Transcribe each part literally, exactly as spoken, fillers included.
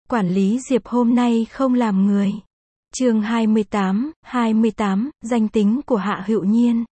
Quản lý Diệp hôm nay không làm người. Chương hai mươi tám, hai mươi tám, danh tính của Hạ Hữu Nhiên.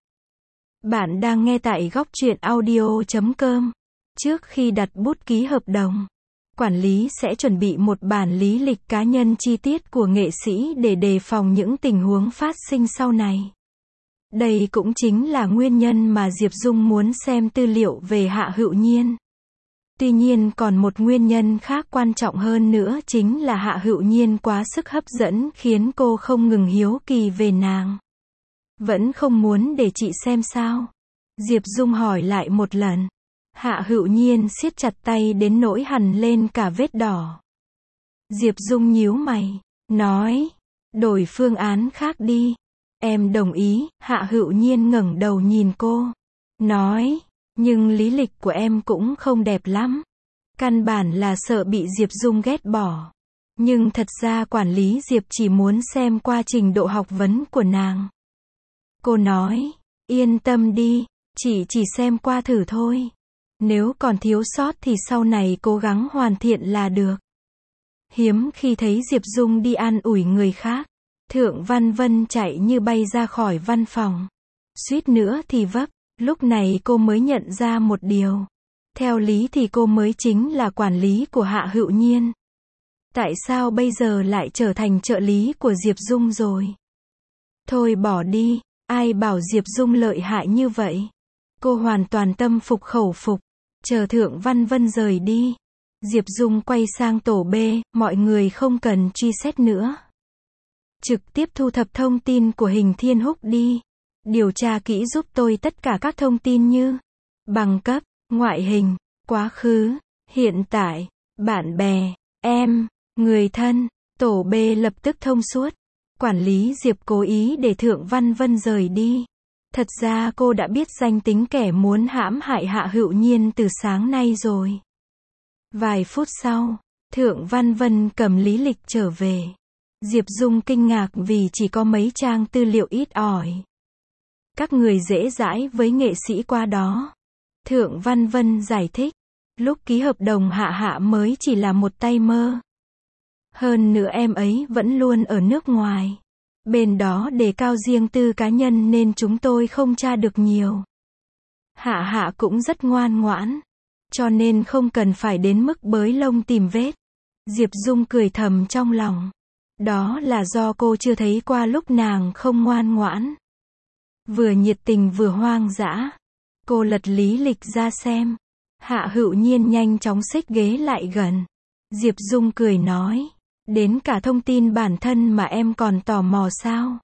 Bạn đang nghe tại góc truyện audio chấm com. Trước khi đặt bút ký hợp đồng, quản lý sẽ chuẩn bị một bản lý lịch cá nhân chi tiết của nghệ sĩ để đề phòng những tình huống phát sinh sau này. Đây cũng chính là nguyên nhân mà Diệp Dung muốn xem tư liệu về Hạ Hữu Nhiên. Tuy nhiên còn một nguyên nhân khác quan trọng hơn nữa chính là Hạ Hữu Nhiên quá sức hấp dẫn khiến cô không ngừng hiếu kỳ về nàng. Vẫn không muốn để chị xem sao? Diệp Dung hỏi lại một lần. Hạ Hữu Nhiên siết chặt tay đến nỗi hằn lên cả vết đỏ. Diệp Dung nhíu mày, nói, đổi phương án khác đi. Em đồng ý. Hạ Hữu Nhiên ngẩng đầu nhìn cô, nói, nhưng lý lịch của em cũng không đẹp lắm. Căn bản là sợ bị Diệp Dung ghét bỏ. Nhưng thật ra quản lý Diệp chỉ muốn xem qua trình độ học vấn của nàng. Cô nói, yên tâm đi, chị chỉ xem qua thử thôi. Nếu còn thiếu sót thì sau này cố gắng hoàn thiện là được. Hiếm khi thấy Diệp Dung đi an ủi người khác. Thượng Văn Vân chạy như bay ra khỏi văn phòng. Suýt nữa thì vấp. Lúc này cô mới nhận ra một điều. Theo lý thì cô mới chính là quản lý của Hạ Hữu Nhiên. Tại sao bây giờ lại trở thành trợ lý của Diệp Dung rồi? Thôi bỏ đi, ai bảo Diệp Dung lợi hại như vậy? Cô hoàn toàn tâm phục khẩu phục. Chờ Thượng Văn Vân rời đi, Diệp Dung quay sang tổ B, mọi người không cần truy xét nữa. Trực tiếp thu thập thông tin của Hình Thiên Húc đi. Điều tra kỹ giúp tôi tất cả các thông tin như bằng cấp, ngoại hình, quá khứ, hiện tại, bạn bè, em, người thân. Tổ B lập tức thông suốt. Quản lý Diệp cố ý để Thượng Văn Vân rời đi. Thật ra cô đã biết danh tính kẻ muốn hãm hại Hạ Hữu Nhiên từ sáng nay rồi. Vài phút sau, Thượng Văn Vân cầm lý lịch trở về. Diệp Dung kinh ngạc vì chỉ có mấy trang tư liệu ít ỏi. Các người dễ dãi với nghệ sĩ qua đó. Thượng Văn Vân giải thích. Lúc ký hợp đồng Hạ Hạ mới chỉ là một tay mơ. Hơn nữa em ấy vẫn luôn ở nước ngoài. Bên đó đề cao riêng tư cá nhân nên chúng tôi không tra được nhiều. Hạ Hạ cũng rất ngoan ngoãn. Cho nên không cần phải đến mức bới lông tìm vết. Diệp Dung cười thầm trong lòng. Đó là do cô chưa thấy qua lúc nàng không ngoan ngoãn. Vừa nhiệt tình vừa hoang dã. Cô lật lý lịch ra xem. Hạ Hữu Nhiên nhanh chóng xích ghế lại gần. Diệp Dung cười nói. Đến cả thông tin bản thân mà em còn tò mò sao?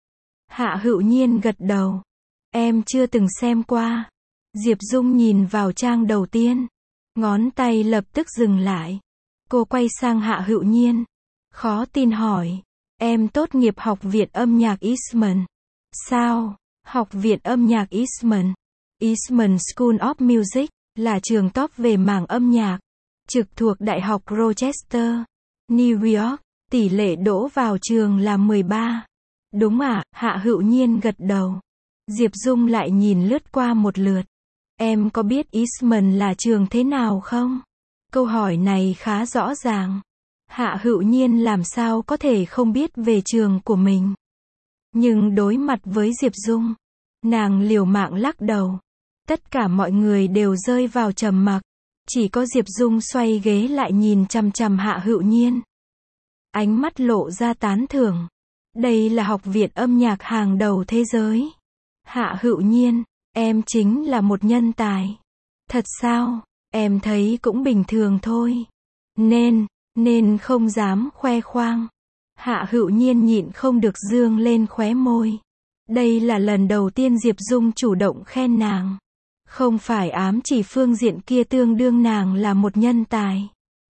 Hạ Hữu Nhiên gật đầu. Em chưa từng xem qua. Diệp Dung nhìn vào trang đầu tiên. Ngón tay lập tức dừng lại. Cô quay sang Hạ Hữu Nhiên. Khó tin hỏi. Em tốt nghiệp Học viện âm nhạc Eastman. Sao? Học viện âm nhạc Eastman. Eastman School of Music là trường top về mảng âm nhạc, trực thuộc Đại học Rochester, New York. Tỷ lệ đỗ vào trường là mười ba. Đúng à? Hạ Hữu Nhiên gật đầu. Diệp Dung lại nhìn lướt qua một lượt. Em có biết Eastman là trường thế nào không? Câu hỏi này khá rõ ràng. Hạ Hữu Nhiên làm sao có thể không biết về trường của mình. Nhưng đối mặt với Diệp Dung, nàng liều mạng lắc đầu. Tất cả mọi người đều rơi vào trầm mặc. Chỉ có Diệp Dung xoay ghế lại nhìn chằm chằm Hạ Hữu Nhiên. Ánh mắt lộ ra tán thưởng. Đây là học viện âm nhạc hàng đầu thế giới. Hạ Hữu Nhiên, em chính là một nhân tài. Thật sao? Em thấy cũng bình thường thôi. Nên, nên không dám khoe khoang. Hạ Hữu Nhiên nhịn không được dương lên khóe môi. Đây là lần đầu tiên Diệp Dung chủ động khen nàng. Không phải ám chỉ phương diện kia tương đương nàng là một nhân tài.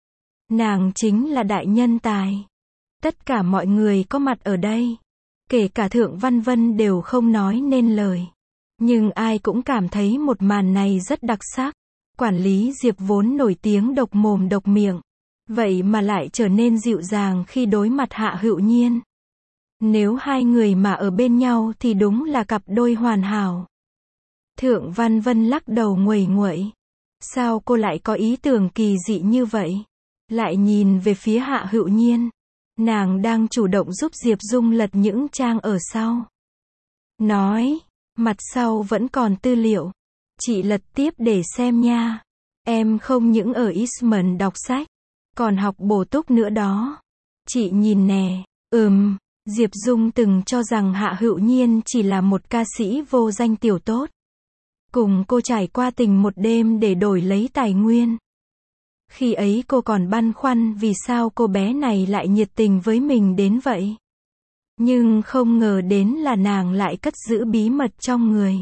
Nàng chính là đại nhân tài. Tất cả mọi người có mặt ở đây, kể cả Thượng Văn Vân đều không nói nên lời. Nhưng ai cũng cảm thấy một màn này rất đặc sắc. Quản lý Diệp vốn nổi tiếng độc mồm độc miệng. Vậy mà lại trở nên dịu dàng khi đối mặt Hạ Hữu Nhiên. Nếu hai người mà ở bên nhau thì đúng là cặp đôi hoàn hảo. Thượng Văn Vân lắc đầu nguầy nguậy. Sao cô lại có ý tưởng kỳ dị như vậy? lại nhìn về phía Hạ Hữu Nhiên. Nàng đang chủ động giúp Diệp Dung lật những trang ở sau. Nói, mặt sau vẫn còn tư liệu. Chị lật tiếp để xem nha. Em không những ở Eastman đọc sách, còn học bổ túc nữa đó. Chị nhìn nè. Ừm, Diệp Dung từng cho rằng Hạ Hữu Nhiên chỉ là một ca sĩ vô danh tiểu tốt. Cùng cô trải qua tình một đêm để đổi lấy tài nguyên. Khi ấy cô còn băn khoăn vì sao cô bé này lại nhiệt tình với mình đến vậy. Nhưng không ngờ đến là nàng lại cất giữ bí mật trong người.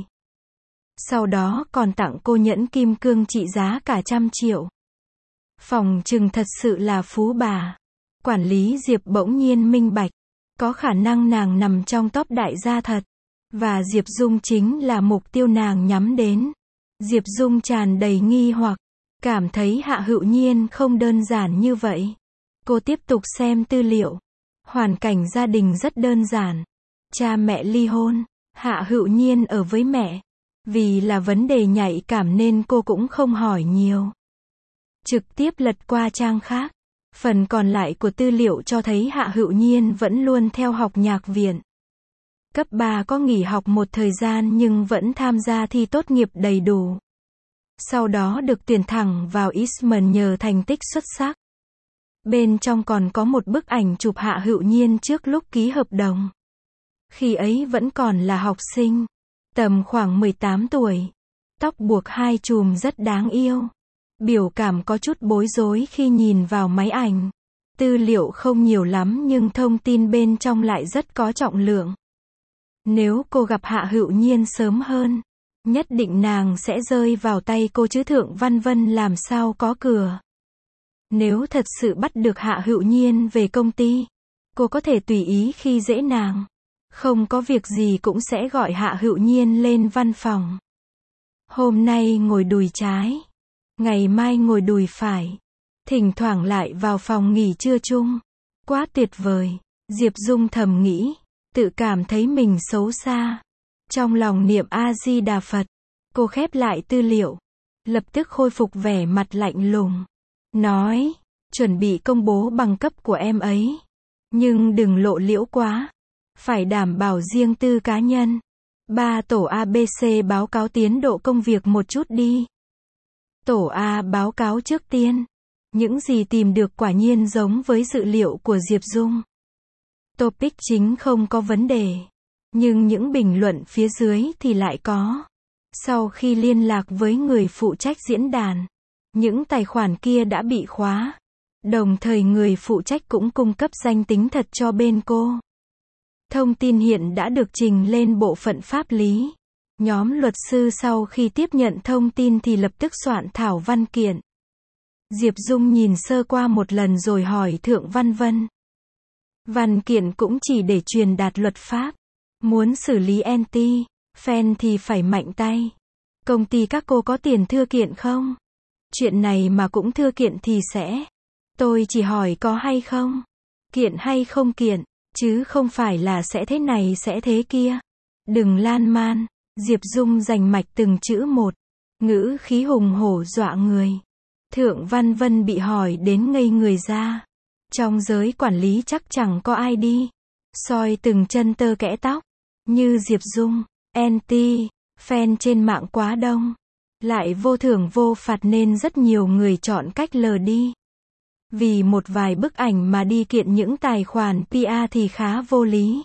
Sau đó còn tặng cô nhẫn kim cương trị giá cả trăm triệu. Phòng trừng thật sự là phú bà. Quản lý Diệp bỗng nhiên minh bạch. Có khả năng nàng nằm trong top đại gia thật. Và Diệp Dung chính là mục tiêu nàng nhắm đến. Diệp Dung tràn đầy nghi hoặc. Cảm thấy Hạ Hữu Nhiên không đơn giản như vậy. Cô tiếp tục xem tư liệu. Hoàn cảnh gia đình rất đơn giản. Cha mẹ ly hôn. Hạ Hữu Nhiên ở với mẹ. Vì là vấn đề nhạy cảm nên cô cũng không hỏi nhiều. Trực tiếp lật qua trang khác. Phần còn lại của tư liệu cho thấy Hạ Hữu Nhiên vẫn luôn theo học nhạc viện. Cấp ba có nghỉ học một thời gian nhưng vẫn tham gia thi tốt nghiệp đầy đủ. Sau đó được tuyển thẳng vào Eastman nhờ thành tích xuất sắc. Bên trong còn có một bức ảnh chụp Hạ Hữu Nhiên trước lúc ký hợp đồng. Khi ấy vẫn còn là học sinh. Tầm khoảng mười tám tuổi. Tóc buộc hai chùm rất đáng yêu. Biểu cảm có chút bối rối khi nhìn vào máy ảnh. Tư liệu không nhiều lắm nhưng thông tin bên trong lại rất có trọng lượng. Nếu cô gặp Hạ Hữu Nhiên sớm hơn, nhất định nàng sẽ rơi vào tay cô chứ Thượng Văn Vân làm sao có cửa. Nếu thật sự bắt được Hạ Hữu Nhiên về công ty, cô có thể tùy ý khi dễ nàng. Không có việc gì cũng sẽ gọi Hạ Hữu Nhiên lên văn phòng. Hôm nay ngồi đùi trái, ngày mai ngồi đùi phải. Thỉnh thoảng lại vào phòng nghỉ trưa chung. Quá tuyệt vời, Diệp Dung thầm nghĩ, tự cảm thấy mình xấu xa. Trong lòng niệm A-di-đà Phật, cô khép lại tư liệu, lập tức khôi phục vẻ mặt lạnh lùng. Nói, chuẩn bị công bố bằng cấp của em ấy. Nhưng đừng lộ liễu quá. Phải đảm bảo riêng tư cá nhân. Ba tổ a bê xê báo cáo tiến độ công việc một chút đi. Tổ A báo cáo trước tiên. Những gì tìm được quả nhiên giống với dự liệu của Diệp Dung. Topic chính không có vấn đề. Nhưng những bình luận phía dưới thì lại có. Sau khi liên lạc với người phụ trách diễn đàn, những tài khoản kia đã bị khóa. Đồng thời người phụ trách cũng cung cấp danh tính thật cho bên cô. Thông tin hiện đã được trình lên bộ phận pháp lý. Nhóm luật sư sau khi tiếp nhận thông tin thì lập tức soạn thảo văn kiện. Diệp Dung nhìn sơ qua một lần rồi hỏi Thượng Văn Vân. Văn kiện cũng chỉ để truyền đạt luật pháp. Muốn xử lý anti fan thì phải mạnh tay. Công ty các cô có tiền thưa kiện không? Chuyện này mà cũng thưa kiện thì sẽ. Tôi chỉ hỏi có hay không? Kiện hay không kiện, chứ không phải là sẽ thế này sẽ thế kia. Đừng lan man. Diệp Dung giành mạch từng chữ một. Ngữ khí hùng hổ dọa người. Thượng Văn Vân bị hỏi đến ngây người ra. Trong giới quản lý chắc chẳng có ai đi soi từng chân tơ kẽ tóc như Diệp Dung. Anti fan trên mạng quá đông, lại vô thưởng vô phạt nên rất nhiều người chọn cách lờ đi. Vì một vài bức ảnh mà đi kiện những tài khoản pê e thì khá vô lý.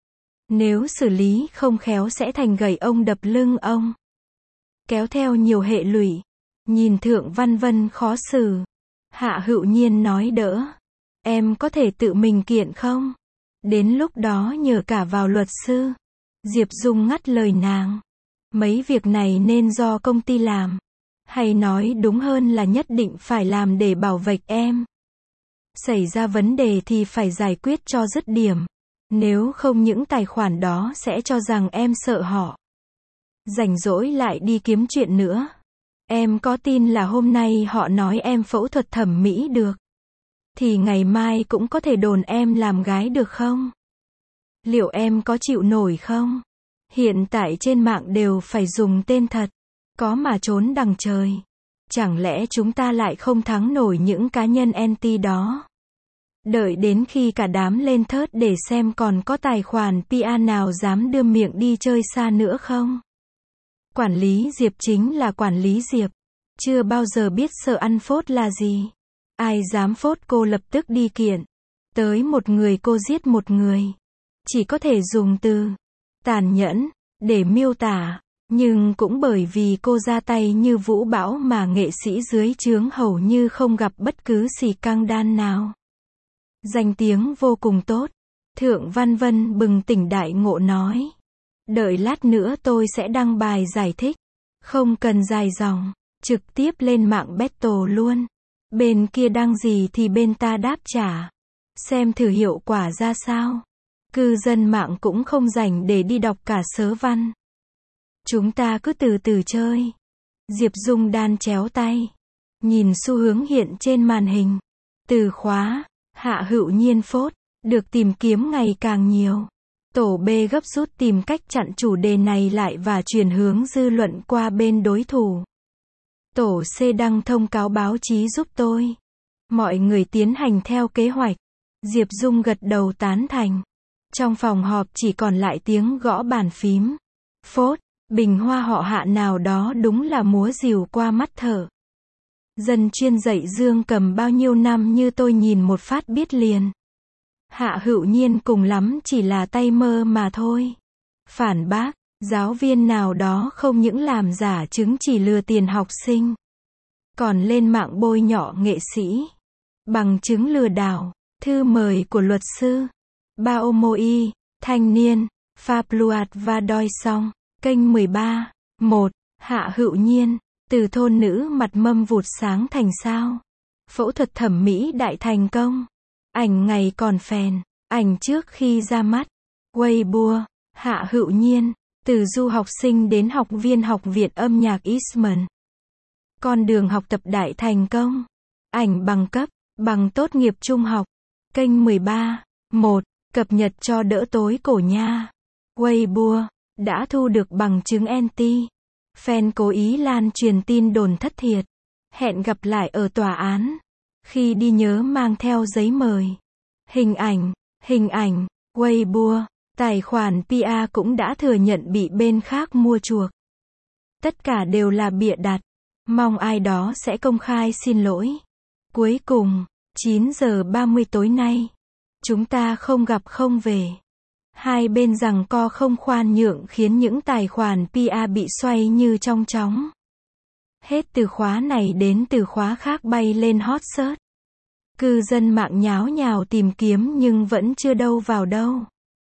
Nếu xử lý không khéo sẽ thành gậy ông đập lưng ông, kéo theo nhiều hệ lụy. Nhìn Thượng Văn Vân khó xử, Hạ Hữu Nhiên nói đỡ. Em có thể tự mình kiện không? Đến lúc đó nhờ cả vào luật sư. Diệp Dung ngắt lời nàng. Mấy việc này nên do công ty làm. Hay nói đúng hơn là nhất định phải làm để bảo vệ em. Xảy ra vấn đề thì phải giải quyết cho dứt điểm. Nếu không những tài khoản đó sẽ cho rằng em sợ họ. Rảnh rỗi lại đi kiếm chuyện nữa. Em có tin là hôm nay họ nói em phẫu thuật thẩm mỹ được, thì ngày mai cũng có thể đồn em làm gái được không? Liệu em có chịu nổi không? Hiện tại trên mạng đều phải dùng tên thật. Có mà trốn đằng trời. Chẳng lẽ chúng ta lại không thắng nổi những cá nhân anti đó? Đợi đến khi cả đám lên thớt để xem còn có tài khoản pê e nào dám đưa miệng đi chơi xa nữa không? Quản lý Diệp chính là quản lý Diệp. Chưa bao giờ biết sợ ăn phốt là gì. Ai dám phốt cô lập tức đi kiện. Tới một người cô giết một người. Chỉ có thể dùng từ tàn nhẫn để miêu tả. Nhưng cũng bởi vì cô ra tay như vũ bão mà nghệ sĩ dưới trướng hầu như không gặp bất cứ xì căng đan nào. Danh tiếng vô cùng tốt. Thượng Văn Vân bừng tỉnh đại ngộ nói. Đợi lát nữa tôi sẽ đăng bài giải thích. Không cần dài dòng. Trực tiếp lên mạng battle luôn. Bên kia đăng gì thì bên ta đáp trả. Xem thử hiệu quả ra sao. Cư dân mạng cũng không rảnh để đi đọc cả sớ văn. Chúng ta cứ từ từ chơi. Diệp Dung đan chéo tay. Nhìn xu hướng hiện trên màn hình. Từ khóa Hạ Hữu Nhiên phốt được tìm kiếm ngày càng nhiều. Tổ B gấp rút tìm cách chặn chủ đề này lại và chuyển hướng dư luận qua bên đối thủ. Tổ C đăng thông cáo báo chí giúp tôi. Mọi người tiến hành theo kế hoạch. Diệp Dung gật đầu tán thành. Trong phòng họp chỉ còn lại tiếng gõ bàn phím. Phốt, bình hoa họ Hạ nào đó đúng là múa rìu qua mắt thở. Dân chuyên dạy Dương Cầm bao nhiêu năm như tôi nhìn một phát biết liền. Hạ Hữu Nhiên cùng lắm chỉ là tay mơ mà thôi. Phản bác, giáo viên nào đó không những làm giả chứng chỉ lừa tiền học sinh. Còn lên mạng bôi nhọ nghệ sĩ. Bằng chứng lừa đảo, thư mời của luật sư. Bao Moi, thanh niên, Fabluat và Đoi Song. Kênh mười ba, một, Hạ Hữu Nhiên, từ thôn nữ mặt mâm vụt sáng thành sao. Phẫu thuật thẩm mỹ đại thành công. Ảnh ngày còn phèn, ảnh trước khi ra mắt. Weibo, Hạ Hữu Nhiên, từ du học sinh đến học viên Học viện âm nhạc Eastman. Con đường học tập đại thành công. Ảnh bằng cấp, bằng tốt nghiệp trung học. Kênh mười ba, một, cập nhật cho đỡ tối cổ nha. Weibo, đã thu được bằng chứng anti. Fan cố ý lan truyền tin đồn thất thiệt. Hẹn gặp lại ở tòa án. Khi đi nhớ mang theo giấy mời. Hình ảnh, hình ảnh, Weibo, tài khoản pê e cũng đã thừa nhận bị bên khác mua chuộc. Tất cả đều là bịa đặt. Mong ai đó sẽ công khai xin lỗi. Cuối cùng, chín giờ ba mươi tối nay, chúng ta không gặp không về. Hai bên giằng co không khoan nhượng khiến những tài khoản pê e bị xoay như trong chóng. Hết từ khóa này đến từ khóa khác bay lên hot search. Cư dân mạng nháo nhào tìm kiếm nhưng vẫn chưa đâu vào đâu.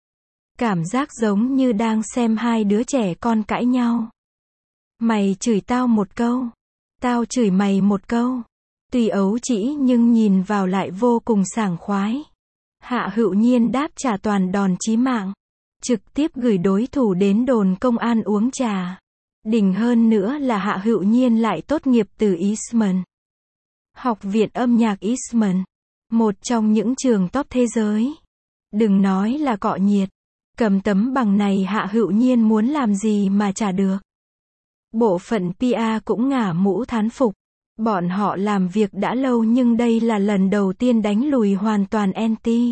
Cảm giác giống như đang xem hai đứa trẻ con cãi nhau. Mày chửi tao một câu. Tao chửi mày một câu. Tuy ấu trĩ nhưng nhìn vào lại vô cùng sảng khoái. Hạ Hữu Nhiên đáp trả toàn đòn chí mạng. Trực tiếp gửi đối thủ đến đồn công an uống trà. Đỉnh hơn nữa là Hạ Hữu Nhiên lại tốt nghiệp từ Eastman. Học viện âm nhạc Eastman. Một trong những trường top thế giới. Đừng nói là cọ nhiệt. Cầm tấm bằng này Hạ Hữu Nhiên muốn làm gì mà trả được. Bộ phận pê e cũng ngả mũ thán phục. Bọn họ làm việc đã lâu nhưng đây là lần đầu tiên đánh lùi hoàn toàn anti.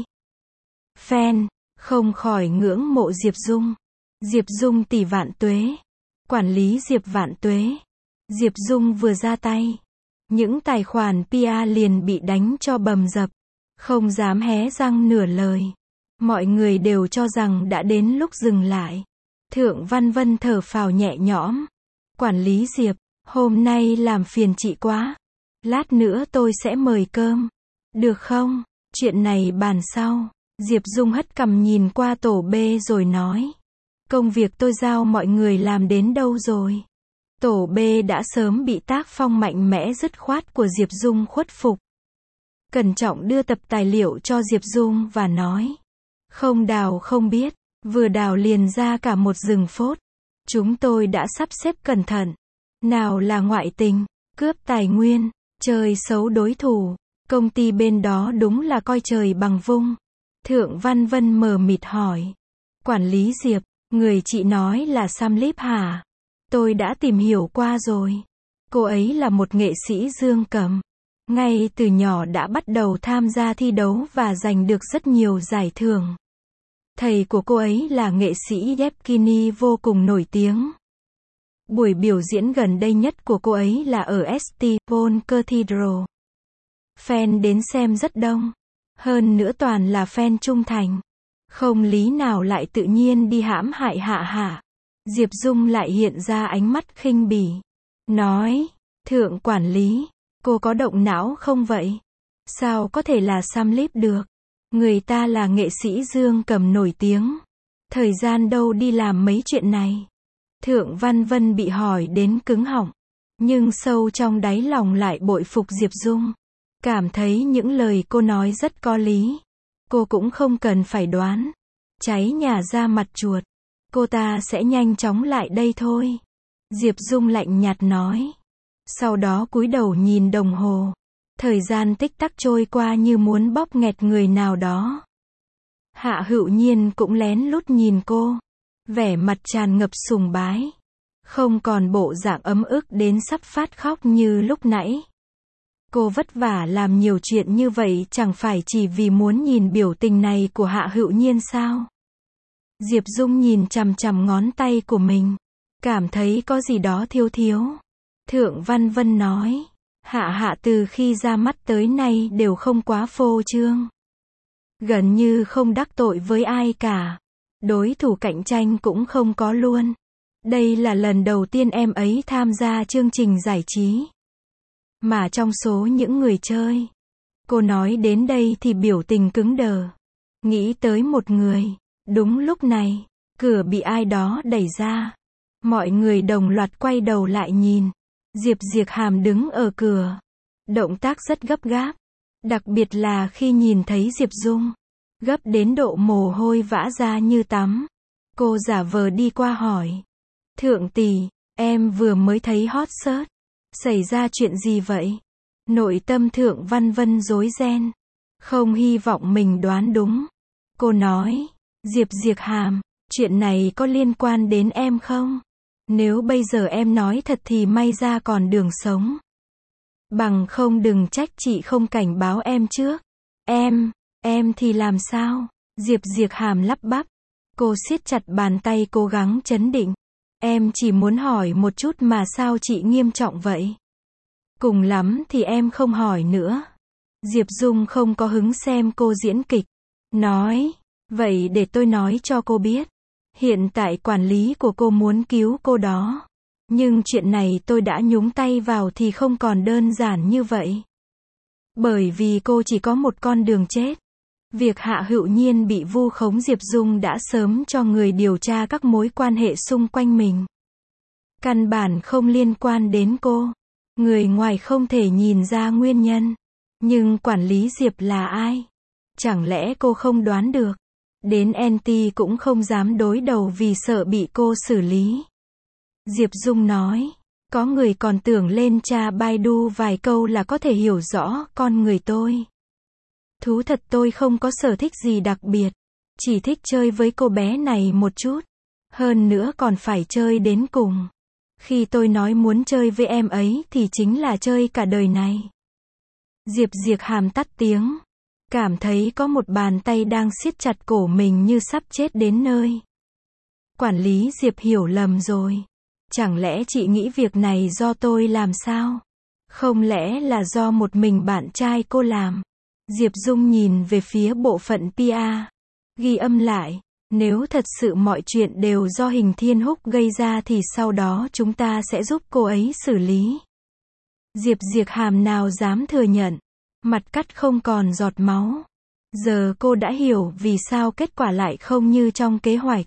Fan, không khỏi ngưỡng mộ Diệp Dung. Diệp Dung tỷ vạn tuế. Quản lý Diệp vạn tuế. Diệp Dung vừa ra tay. Những tài khoản pê e liền bị đánh cho bầm dập. Không dám hé răng nửa lời. Mọi người đều cho rằng đã đến lúc dừng lại. Thượng Văn Vân thở phào nhẹ nhõm. Quản lý Diệp, hôm nay làm phiền chị quá. Lát nữa tôi sẽ mời cơm. Được không? Chuyện này bàn sau. Diệp Dung hất cằm nhìn qua tổ B rồi nói. Công việc tôi giao mọi người làm đến đâu rồi? Tổ B đã sớm bị tác phong mạnh mẽ dứt khoát của Diệp Dung khuất phục. Cẩn trọng đưa tập tài liệu cho Diệp Dung và nói. Không đào không biết, vừa đào liền ra cả một rừng phốt. Chúng tôi đã sắp xếp cẩn thận. Nào là ngoại tình, cướp tài nguyên, chơi xấu đối thủ. Công ty bên đó đúng là coi trời bằng vung. Thượng Văn Vân mờ mịt hỏi. Quản lý Diệp, người chị nói là Sam Lip hả? Tôi đã tìm hiểu qua rồi. Cô ấy là một nghệ sĩ dương cầm. Ngay từ nhỏ đã bắt đầu tham gia thi đấu và giành được rất nhiều giải thưởng. Thầy của cô ấy là nghệ sĩ Yevgeny vô cùng nổi tiếng. Buổi biểu diễn gần đây nhất của cô ấy là ở St. Paul Cathedral. Fan đến xem rất đông. Hơn nữa toàn là fan trung thành. Không lý nào lại tự nhiên đi hãm hại Hạ Hạ. Diệp Dung lại hiện ra ánh mắt khinh bỉ. Nói, thượng quản lý, cô có động não không vậy? Sao có thể là Samlip được? Người ta là nghệ sĩ dương cầm nổi tiếng. Thời gian đâu đi làm mấy chuyện này. Thượng Văn Vân bị hỏi đến cứng họng. Nhưng sâu trong đáy lòng lại bội phục Diệp Dung. Cảm thấy những lời cô nói rất có lý. Cô cũng không cần phải đoán. Cháy nhà ra mặt chuột. Cô ta sẽ nhanh chóng lại đây thôi. Diệp Dung lạnh nhạt nói. Sau đó cúi đầu nhìn đồng hồ. Thời gian tích tắc trôi qua như muốn bóp nghẹt người nào đó. Hạ Hữu Nhiên cũng lén lút nhìn cô. Vẻ mặt tràn ngập sùng bái. Không còn bộ dạng ấm ức đến sắp phát khóc như lúc nãy. Cô vất vả làm nhiều chuyện như vậy chẳng phải chỉ vì muốn nhìn biểu tình này của Hạ Hữu Nhiên sao? Diệp Dung nhìn chằm chằm ngón tay của mình. Cảm thấy có gì đó thiếu thiếu. Thượng Văn Vân nói. Hạ Hạ từ khi ra mắt tới nay đều không quá phô trương. Gần như không đắc tội với ai cả. Đối thủ cạnh tranh cũng không có luôn. Đây là lần đầu tiên em ấy tham gia chương trình giải trí. Mà trong số những người chơi. Cô nói đến đây thì biểu tình cứng đờ. Nghĩ tới một người. Đúng lúc này, cửa bị ai đó đẩy ra. Mọi người đồng loạt quay đầu lại nhìn. Diệp Diệc Hàm đứng ở cửa. Động tác rất gấp gáp. Đặc biệt là khi nhìn thấy Diệp Dung. Gấp đến độ mồ hôi vã ra như tắm. Cô giả vờ đi qua hỏi. Thượng tỷ, em vừa mới thấy hot search. Xảy ra chuyện gì vậy? Nội tâm Thượng Văn Vân rối ren. Không hy vọng mình đoán đúng. Cô nói. Diệp Diệc Hàm, chuyện này có liên quan đến em không? Nếu bây giờ em nói thật thì may ra còn đường sống. Bằng không đừng trách chị không cảnh báo em trước. Em, em thì làm sao? Diệp Diệc Hàm lắp bắp. Cô siết chặt bàn tay cố gắng trấn định. Em chỉ muốn hỏi một chút mà sao chị nghiêm trọng vậy? Cùng lắm thì em không hỏi nữa. Diệp Dung không có hứng xem cô diễn kịch. Nói, vậy để tôi nói cho cô biết. Hiện tại quản lý của cô muốn cứu cô đó. Nhưng chuyện này tôi đã nhúng tay vào thì không còn đơn giản như vậy. Bởi vì cô chỉ có một con đường chết. Việc Hạ Hữu Nhiên bị vu khống Diệp Dung đã sớm cho người điều tra các mối quan hệ xung quanh mình. Căn bản không liên quan đến cô. Người ngoài không thể nhìn ra nguyên nhân. Nhưng quản lý Diệp là ai? Chẳng lẽ cô không đoán được? Đến en tê cũng không dám đối đầu vì sợ bị cô xử lý. Diệp Dung nói. Có người còn tưởng lên tra Baidu vài câu là có thể hiểu rõ con người tôi. Thú thật tôi không có sở thích gì đặc biệt. Chỉ thích chơi với cô bé này một chút. Hơn nữa còn phải chơi đến cùng. Khi tôi nói muốn chơi với em ấy thì chính là chơi cả đời này. Diệp Diệc Hàm tắt tiếng. Cảm thấy có một bàn tay đang siết chặt cổ mình như sắp chết đến nơi. Quản lý Diệp hiểu lầm rồi. Chẳng lẽ chị nghĩ việc này do tôi làm sao? Không lẽ là do một mình bạn trai cô làm? Diệp Dung nhìn về phía bộ phận pê a. Ghi âm lại. Nếu thật sự mọi chuyện đều do Hình Thiên Húc gây ra thì sau đó chúng ta sẽ giúp cô ấy xử lý. Diệp Diệc Hàm nào dám thừa nhận. Mặt cắt không còn giọt máu. Giờ cô đã hiểu vì sao kết quả lại không như trong kế hoạch.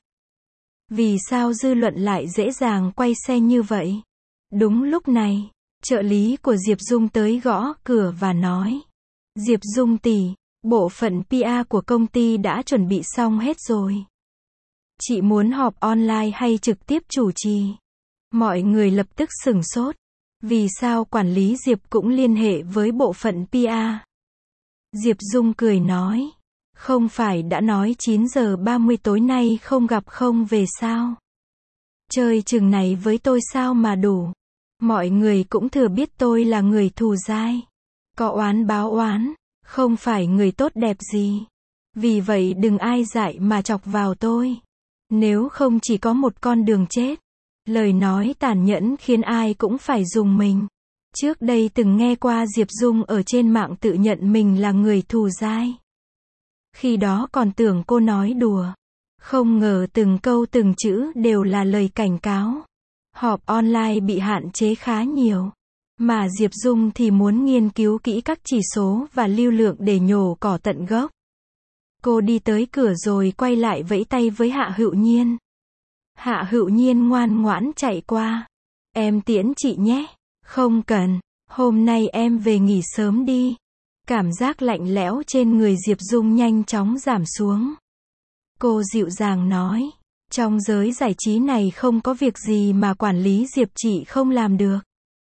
Vì sao dư luận lại dễ dàng quay xe như vậy. Đúng lúc này, trợ lý của Diệp Dung tới gõ cửa và nói. Diệp Dung tỷ, bộ phận pê a của công ty đã chuẩn bị xong hết rồi. Chị muốn họp online hay trực tiếp chủ trì? Mọi người lập tức sửng sốt. Vì sao quản lý Diệp cũng liên hệ với bộ phận pê a? Diệp Dung cười nói. Không phải đã nói chín giờ ba mươi tối nay không gặp không về sao? Chơi chừng này với tôi sao mà đủ? Mọi người cũng thừa biết tôi là người thù dai. Có oán báo oán, không phải người tốt đẹp gì. Vì vậy đừng ai dại mà chọc vào tôi. Nếu không chỉ có một con đường chết. Lời nói tàn nhẫn khiến ai cũng phải rùng mình. Trước đây từng nghe qua Diệp Dung ở trên mạng tự nhận mình là người thù dai. Khi đó còn tưởng cô nói đùa. Không ngờ từng câu từng chữ đều là lời cảnh cáo. Họp online bị hạn chế khá nhiều. Mà Diệp Dung thì muốn nghiên cứu kỹ các chỉ số và lưu lượng để nhổ cỏ tận gốc. Cô đi tới cửa rồi quay lại vẫy tay với Hạ Hữu Nhiên. Hạ Hữu Nhiên ngoan ngoãn chạy qua. Em tiễn chị nhé. Không cần, hôm nay em về nghỉ sớm đi. Cảm giác lạnh lẽo trên người Diệp Dung nhanh chóng giảm xuống. Cô dịu dàng nói, trong giới giải trí này không có việc gì mà quản lý Diệp chị không làm được.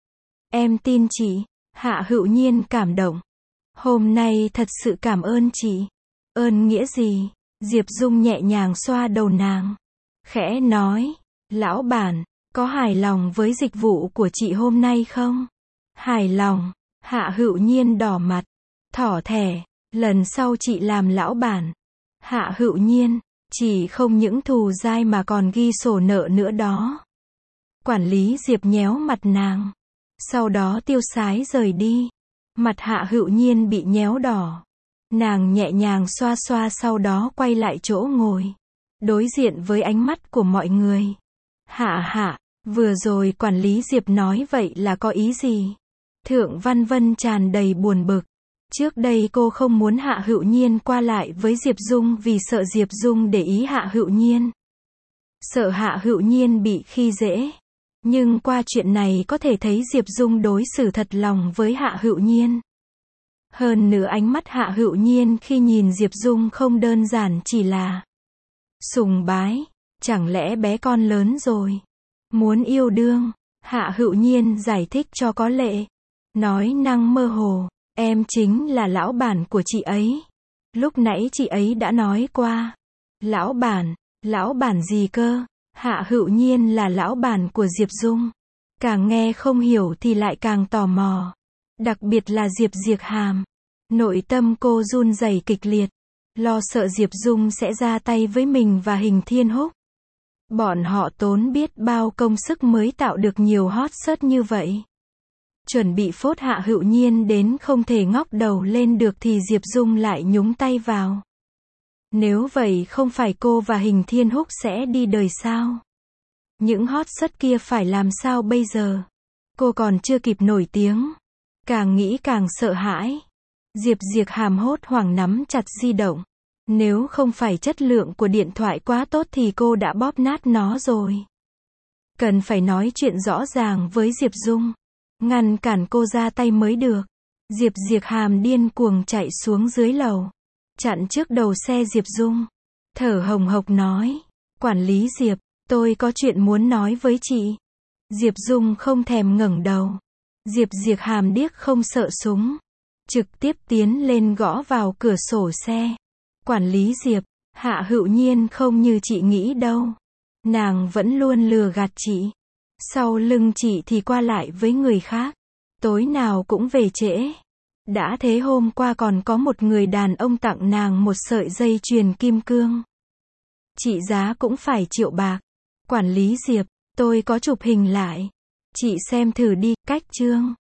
Em tin chị. Hạ Hữu Nhiên cảm động. Hôm nay thật sự cảm ơn chị. Ơn nghĩa gì? Diệp Dung nhẹ nhàng xoa đầu nàng. Khẽ nói, lão bản, có hài lòng với dịch vụ của chị hôm nay không? Hài lòng. Hạ Hữu Nhiên đỏ mặt. Thỏ thẻ, lần sau chị làm lão bản. Hạ Hữu Nhiên, chị không những thù dai mà còn ghi sổ nợ nữa đó. Quản lý Diệp nhéo mặt nàng. Sau đó tiêu sái rời đi. Mặt Hạ Hữu Nhiên bị nhéo đỏ. Nàng nhẹ nhàng xoa xoa sau đó quay lại chỗ ngồi. Đối diện với ánh mắt của mọi người. Hạ hạ, vừa rồi quản lý Diệp nói vậy là có ý gì? Thượng Văn Vân tràn đầy buồn bực. Trước đây cô không muốn Hạ Hữu Nhiên qua lại với Diệp Dung vì sợ Diệp Dung để ý Hạ Hữu Nhiên. Sợ Hạ Hữu Nhiên bị khi dễ. Nhưng qua chuyện này có thể thấy Diệp Dung đối xử thật lòng với Hạ Hữu Nhiên. Hơn nữa ánh mắt Hạ Hữu Nhiên khi nhìn Diệp Dung không đơn giản chỉ là sùng bái. Chẳng lẽ bé con lớn rồi, muốn yêu đương? Hạ Hữu Nhiên giải thích cho có lệ. Nói năng mơ hồ, em chính là lão bản của chị ấy. Lúc nãy chị ấy đã nói qua. Lão bản, lão bản gì cơ? Hạ Hữu Nhiên là lão bản của Diệp Dung. Càng nghe không hiểu thì lại càng tò mò. Đặc biệt là Diệp Diệc Hàm. Nội tâm cô run rẩy kịch liệt. Lo sợ Diệp Dung sẽ ra tay với mình và Hình Thiên Húc. Bọn họ tốn biết bao công sức mới tạo được nhiều hot search như vậy. Chuẩn bị phốt Hạ Hữu Nhiên đến không thể ngóc đầu lên được thì Diệp Dung lại nhúng tay vào. Nếu vậy không phải cô và Hình Thiên Húc sẽ đi đời sao? Những hot search kia phải làm sao bây giờ? Cô còn chưa kịp nổi tiếng. Càng nghĩ càng sợ hãi. Diệp Diệc Hàm hốt hoảng nắm chặt di động. Nếu không phải chất lượng của điện thoại quá tốt thì cô đã bóp nát nó rồi. Cần phải nói chuyện rõ ràng với Diệp Dung. Ngăn cản cô ra tay mới được. Diệp Diệc Hàm điên cuồng chạy xuống dưới lầu. Chặn trước đầu xe Diệp Dung. Thở hồng hộc nói. Quản lý Diệp, tôi có chuyện muốn nói với chị. Diệp Dung không thèm ngẩng đầu. Diệp Diệc Hàm điếc không sợ súng. Trực tiếp tiến lên gõ vào cửa sổ xe. Quản lý Diệp, Hạ Hữu Nhiên không như chị nghĩ đâu. Nàng vẫn luôn lừa gạt chị. Sau lưng chị thì qua lại với người khác. Tối nào cũng về trễ. Đã thế hôm qua còn có một người đàn ông tặng nàng một sợi dây chuyền kim cương. Trị giá cũng phải triệu bạc. Quản lý Diệp, tôi có chụp hình lại. Chị xem thử đi, cách chương.